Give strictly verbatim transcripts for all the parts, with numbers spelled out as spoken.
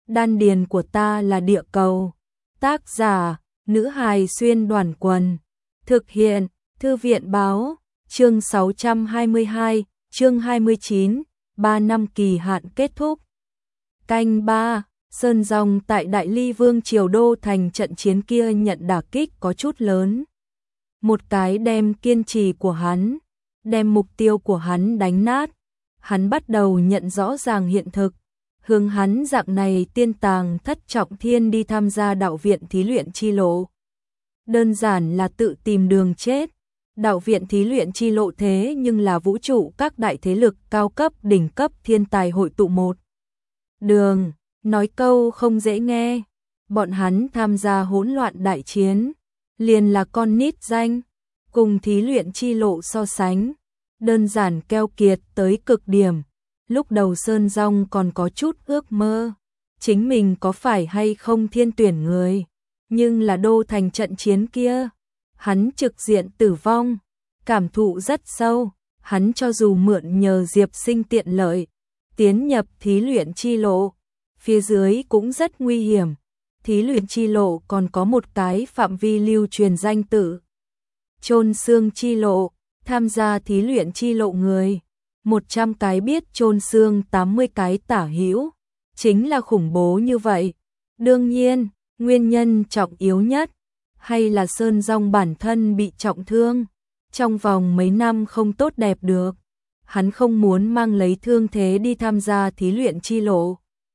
Đan điền của ta là địa cầu. Tác giả, nữ hài xuyên đoàn quần. Thực hiện, thư viện báo, chương sáu trăm hai mươi hai, chương hai mươi chín, ba năm kỳ hạn kết thúc. Canh ba, Sơn Dòng tại Đại Ly Vương Triều Đô Thành, trận chiến kia nhận đả kích có chút lớn. Một cái đem kiên trì của hắn, đem mục tiêu của hắn đánh nát. Hắn bắt đầu nhận rõ ràng hiện thực, hướng hắn dạng này tiên tàng thất trọng thiên đi tham gia đạo viện thí luyện chi lộ. Đơn giản là tự tìm đường chết. Đạo viện thí luyện chi lộ thế nhưng là vũ trụ các đại thế lực cao cấp đỉnh cấp thiên tài hội tụ một đường, nói câu không dễ nghe, bọn hắn tham gia hỗn loạn đại chiến, liền là con nít danh, cùng thí luyện chi lộ so sánh, đơn giản keo kiệt tới cực điểm. Lúc đầu Sơn Dòng còn có chút ước mơ, chính mình có phải hay không thiên tuyển người, nhưng là Đô Thành trận chiến kia, hắn trực diện tử vong, cảm thụ rất sâu, hắn cho dù mượn nhờ Diệp Sinh tiện lợi, tiến nhập thí luyện chi lộ, phía dưới cũng rất nguy hiểm. Thí luyện chi lộ còn có một cái phạm vi lưu truyền danh tự, chôn xương chi lộ, tham gia thí luyện chi lộ người, một trăm cái biết chôn xương tám mươi cái tả hữu, chính là khủng bố như vậy. Đương nhiên, nguyên nhân trọng yếu nhất, hay là Sơn Dòng bản thân bị trọng thương, trong vòng mấy năm không tốt đẹp được, hắn không muốn mang lấy thương thế đi tham gia thí luyện chi lộ.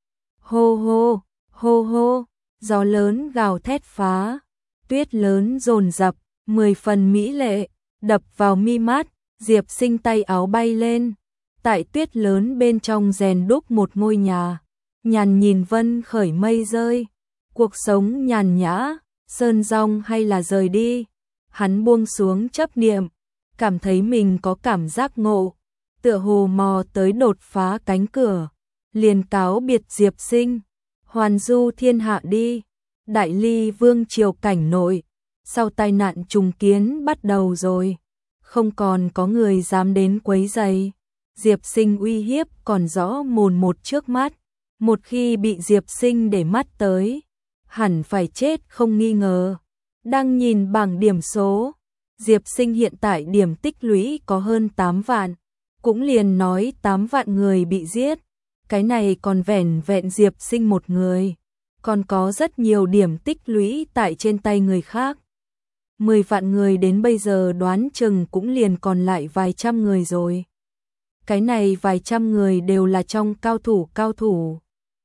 Hô hô, hô hô, gió lớn gào thét phá, tuyết lớn dồn dập, mười phần mỹ lệ, đập vào mi mắt. Diệp Sinh tay áo bay lên, tại tuyết lớn bên trong rèn đúc một ngôi nhà, nhàn nhìn vân khởi mây rơi, cuộc sống nhàn nhã. Sơn Dòng hay là rời đi, hắn buông xuống chấp niệm, cảm thấy mình có cảm giác ngộ, tựa hồ mò tới đột phá cánh cửa, liền cáo biệt Diệp Sinh, hoàn du thiên hạ đi. Đại Ly Vương Triều cảnh nội, sau tai nạn trùng kiến bắt đầu rồi, không còn có người dám đến quấy rầy. Diệp Sinh uy hiếp còn rõ mồn một trước mắt, một khi bị Diệp Sinh để mắt tới, hẳn phải chết không nghi ngờ. Đang nhìn bảng điểm số, Diệp Sinh hiện tại điểm tích lũy có hơn tám vạn, cũng liền nói tám vạn người bị giết, cái này còn vẻn vẹn Diệp Sinh một người, còn có rất nhiều điểm tích lũy tại trên tay người khác. mười vạn người đến bây giờ đoán chừng cũng liền còn lại vài trăm người rồi. Cái này vài trăm người đều là trong cao thủ cao thủ.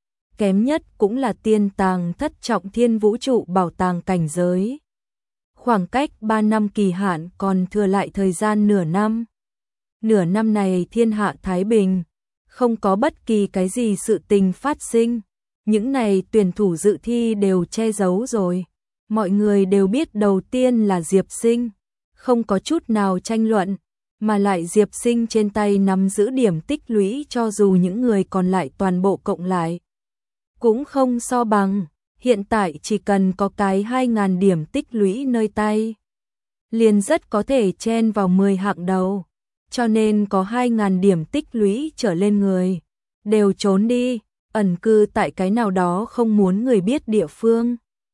Kém nhất cũng là tiên tàng thất trọng thiên vũ trụ bảo tàng cảnh giới. Khoảng cách ba năm kỳ hạn còn thừa lại thời gian nửa năm. Nửa năm này thiên hạ thái bình, không có bất kỳ cái gì sự tình phát sinh. Những này tuyển thủ dự thi đều che giấu rồi. Mọi người đều biết đầu tiên là Diệp Sinh, không có chút nào tranh luận, mà lại Diệp Sinh trên tay nắm giữ điểm tích lũy cho dù những người còn lại toàn bộ cộng lại cũng không so bằng, hiện tại chỉ cần có cái hai nghìn điểm tích lũy nơi tay, liền rất có thể chen vào mười hạng đầu, cho nên có hai nghìn điểm tích lũy trở lên người, đều trốn đi, ẩn cư tại cái nào đó không muốn người biết địa phương.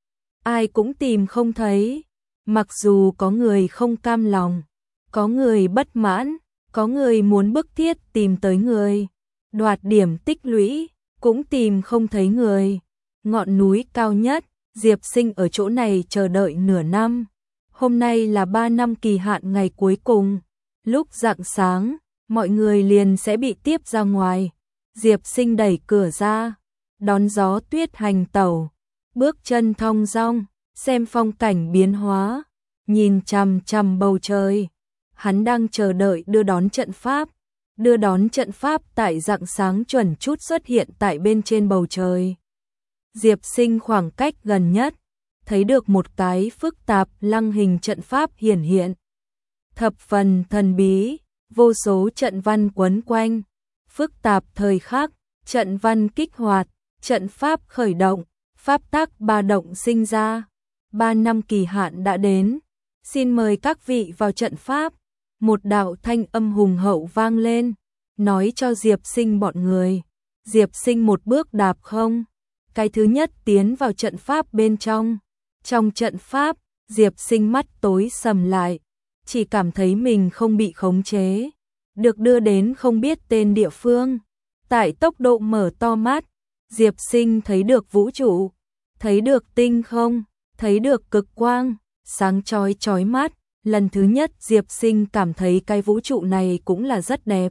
Ai cũng tìm không thấy, mặc dù có người không cam lòng, có người bất mãn, có người muốn bức thiết tìm tới người, đoạt điểm tích lũy, cũng tìm không thấy người. Ngọn núi cao nhất, Diệp Sinh ở chỗ này chờ đợi nửa năm. Hôm nay là ba năm kỳ hạn ngày cuối cùng. Lúc rạng sáng, mọi người liền sẽ bị tiếp ra ngoài. Diệp Sinh đẩy cửa ra, đón gió tuyết hành tẩu, bước chân thong dong, xem phong cảnh biến hóa, nhìn chằm chằm bầu trời. Hắn đang chờ đợi đưa đón trận pháp. Đưa đón trận pháp tại rạng sáng chuẩn chút xuất hiện tại bên trên bầu trời. Diệp Sinh khoảng cách gần nhất, thấy được một cái phức tạp lăng hình trận pháp hiển hiện. Thập phần thần bí, vô số trận văn quấn quanh, phức tạp thời khắc, trận văn kích hoạt, trận pháp khởi động, pháp tắc ba động sinh ra. Ba năm kỳ hạn đã đến, xin mời các vị vào trận pháp. Một đạo thanh âm hùng hậu vang lên, nói cho Diệp Sinh bọn người. Diệp Sinh một bước đạp không, cái thứ nhất tiến vào trận pháp bên trong. Trong trận pháp, Diệp Sinh mắt tối sầm lại, chỉ cảm thấy mình không bị khống chế, được đưa đến không biết tên địa phương. Tại tốc độ mở to mắt, Diệp Sinh thấy được vũ trụ, thấy được tinh không, thấy được cực quang, sáng chói chói mắt. Lần thứ nhất Diệp Sinh cảm thấy cái vũ trụ này cũng là rất đẹp.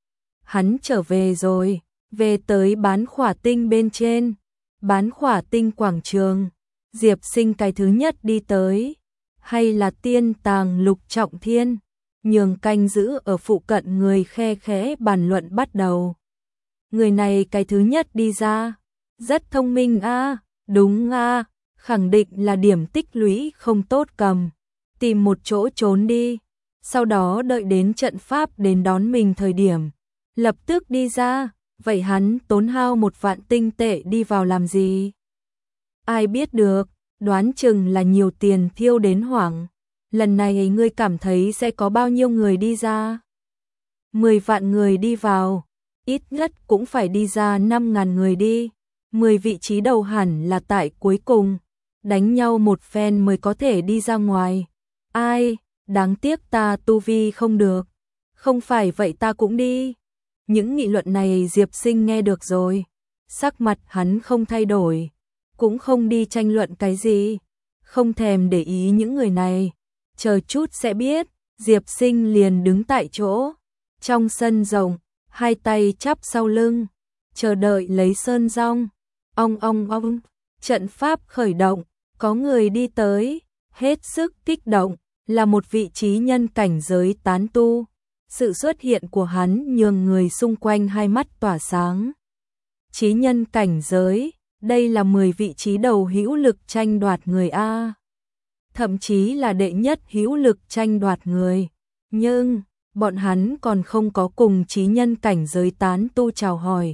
Hắn trở về rồi, về tới bán khỏa tinh bên trên, bán khỏa tinh quảng trường. Diệp Sinh cái thứ nhất đi tới, hay là tiên tàng Lục Trọng Thiên, nhường canh giữ ở phụ cận người khe khẽ bàn luận bắt đầu. Người này cái thứ nhất đi ra, rất thông minh a, đúng a, khẳng định là điểm tích lũy không tốt cầm, tìm một chỗ trốn đi, sau đó đợi đến trận pháp đến đón mình thời điểm, lập tức đi ra. Vậy hắn tốn hao một vạn tinh tệ đi vào làm gì? Ai biết được, đoán chừng là nhiều tiền thiêu đến hoảng. Lần này ngươi cảm thấy sẽ có bao nhiêu người đi ra? Mười vạn người đi vào, ít nhất cũng phải đi ra năm ngàn người đi. Mười vị trí đầu hẳn là tại cuối cùng, đánh nhau một phen mới có thể đi ra ngoài. Ai, đáng tiếc ta tu vi không được. Không phải vậy ta cũng đi. Những nghị luận này Diệp Sinh nghe được rồi, sắc mặt hắn không thay đổi, cũng không đi tranh luận cái gì, không thèm để ý những người này, chờ chút sẽ biết. Diệp Sinh liền đứng tại chỗ, trong sân rộng, hai tay chắp sau lưng, chờ đợi lấy sơn rong. Ong ong ong, trận pháp khởi động, có người đi tới, hết sức kích động, là một vị trí nhân cảnh giới tán tu. Sự xuất hiện của hắn nhường người xung quanh hai mắt tỏa sáng. Chí nhân cảnh giới, đây là mười vị trí đầu hữu lực tranh đoạt người a. Thậm chí là đệ nhất hữu lực tranh đoạt người. Nhưng, bọn hắn còn không có cùng chí nhân cảnh giới tán tu chào hỏi.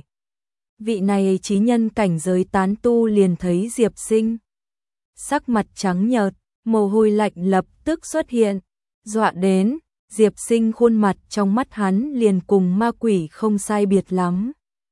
Vị này chí nhân cảnh giới tán tu liền thấy Diệp Sinh. Sắc mặt trắng nhợt, mồ hôi lạnh lập tức xuất hiện, dọa đến. Diệp Sinh khuôn mặt trong mắt hắn liền cùng ma quỷ không sai biệt lắm.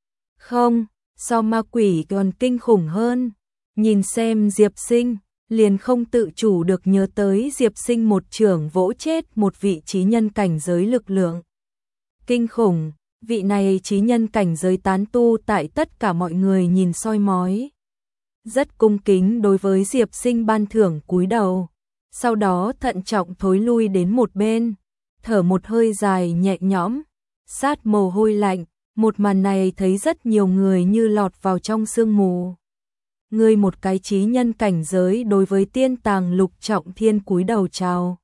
Không, so ma quỷ còn kinh khủng hơn. Nhìn xem Diệp Sinh, liền không tự chủ được nhớ tới Diệp Sinh một chưởng vỗ chết một vị chí nhân cảnh giới lực lượng. Kinh khủng, vị này chí nhân cảnh giới tán tu tại tất cả mọi người nhìn soi mói. Rất cung kính đối với Diệp Sinh ban thưởng cúi đầu, sau đó thận trọng thối lui đến một bên. Thở một hơi dài nhẹ nhõm, sát mồ hôi lạnh, một màn này thấy rất nhiều người như lọt vào trong sương mù. Ngươi một cái chí nhân cảnh giới đối với tiên tàng Lục Trọng Thiên cúi đầu chào.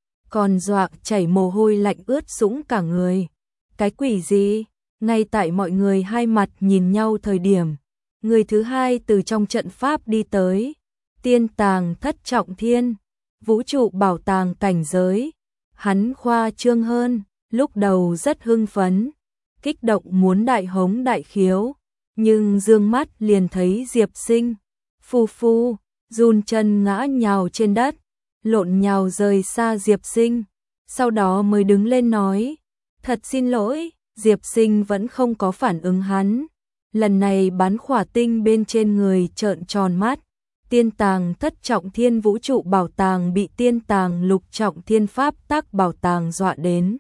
Còn dọa chảy mồ hôi lạnh ướt sũng cả người. Cái quỷ gì? Ngay tại mọi người hai mặt nhìn nhau thời điểm, người thứ hai từ trong trận pháp đi tới. Tiên tàng Thất Trọng Thiên, vũ trụ bảo tàng cảnh giới. Hắn khoa trương hơn, lúc đầu rất hưng phấn, kích động muốn đại hống đại khiếu, nhưng dương mắt liền thấy Diệp Sinh, phu phu, run chân ngã nhào trên đất, lộn nhào rời xa Diệp Sinh, sau đó mới đứng lên nói, thật xin lỗi. Diệp Sinh vẫn không có phản ứng hắn, lần này bán khỏa tinh bên trên người trợn tròn mắt. Tiên tàng Thất Trọng Thiên vũ trụ bảo tàng bị tiên tàng Lục Trọng Thiên pháp tắc bảo tàng dọa đến.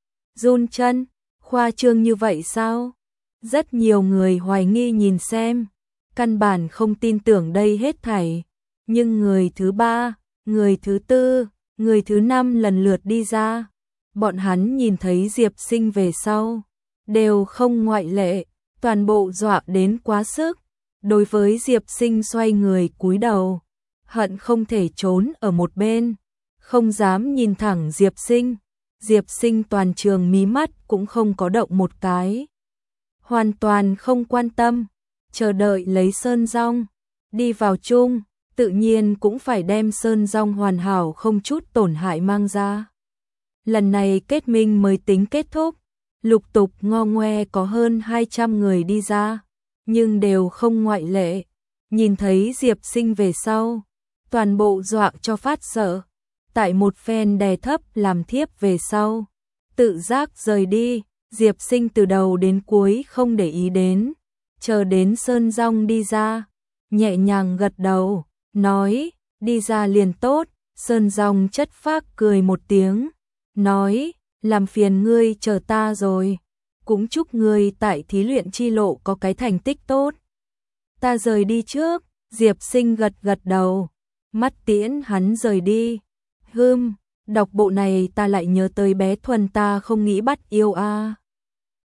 Run chân, khoa trương như vậy sao? Rất nhiều người hoài nghi nhìn xem, căn bản không tin tưởng đây hết thảy. Nhưng người thứ ba, người thứ tư, người thứ năm lần lượt đi ra. Bọn hắn nhìn thấy Diệp Sinh về sau, đều không ngoại lệ, toàn bộ dọa đến quá sức. Đối với Diệp Sinh xoay người cúi đầu, hận không thể trốn ở một bên, không dám nhìn thẳng Diệp Sinh. Diệp Sinh toàn trường mí mắt cũng không có động một cái, hoàn toàn không quan tâm, chờ đợi lấy sơn rong, đi vào chung, tự nhiên cũng phải đem sơn rong hoàn hảo không chút tổn hại mang ra. Lần này kết minh mới tính kết thúc, lục tục ngo ngoe có hơn hai trăm người đi ra. Nhưng đều không ngoại lệ, nhìn thấy Diệp Sinh về sau, toàn bộ dọa cho phát sợ, tại một phen đè thấp làm thiếp về sau, tự giác rời đi. Diệp Sinh từ đầu đến cuối không để ý đến, chờ đến sơn rong đi ra, nhẹ nhàng gật đầu, nói, đi ra liền tốt. Sơn Dòng chất phác cười một tiếng, nói, làm phiền ngươi chờ ta rồi, cũng chúc ngươi tại thí luyện chi lộ có cái thành tích tốt. Ta rời đi trước. Diệp Sinh gật gật đầu, mắt tiễn hắn rời đi. Hừm, đọc bộ này ta lại nhớ tới bé Thuần ta không nghĩ bắt yêu a. À.